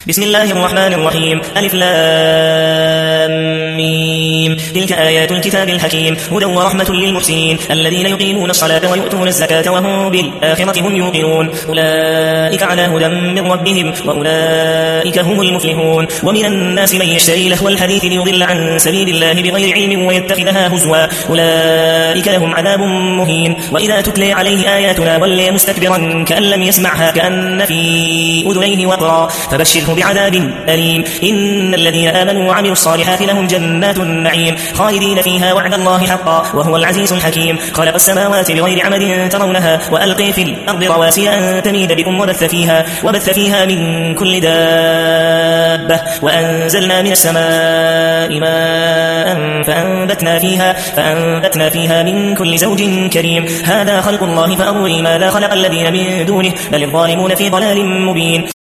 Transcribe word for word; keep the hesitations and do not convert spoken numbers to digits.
بسم الله الرحمن الرحيم. ألف لام ميم. تلك آيات الكتاب الحكيم هدى ورحمة للمحسنين الذين يقيمون الصلاة ويؤتون الزكاة وهم بالآخرة هم يوقنون أولئك على هدى من ربهم وأولئك هم المفلحون. ومن الناس من يشتري لهو الحديث ليضل عن سبيل الله بغير علم ويتخذها هزوا أولئك لهم عذاب مهين. وإذا تتلي عليه آياتنا ولي مستكبرا كأن لم يسمعها كأن في أذنيه وقرا فبشره بعذاب أليم. إن الذين آمنوا وعملوا الصالحات لهم جنات النعيم خالدين فيها وعد الله حقا وهو العزيز الحكيم. خلق السماوات بغير عمد ترونها وألقي في الأرض رواسي أن تميد بكم وبث فيها, وبث فيها من كل دابة وأنزلنا من السماء ماء فأنبتنا فيها, فأنبتنا فيها من كل زوج كريم. هذا خلق الله فأروني ماذا خلق الذين من دونه بل الظالمون في ضلال مبين.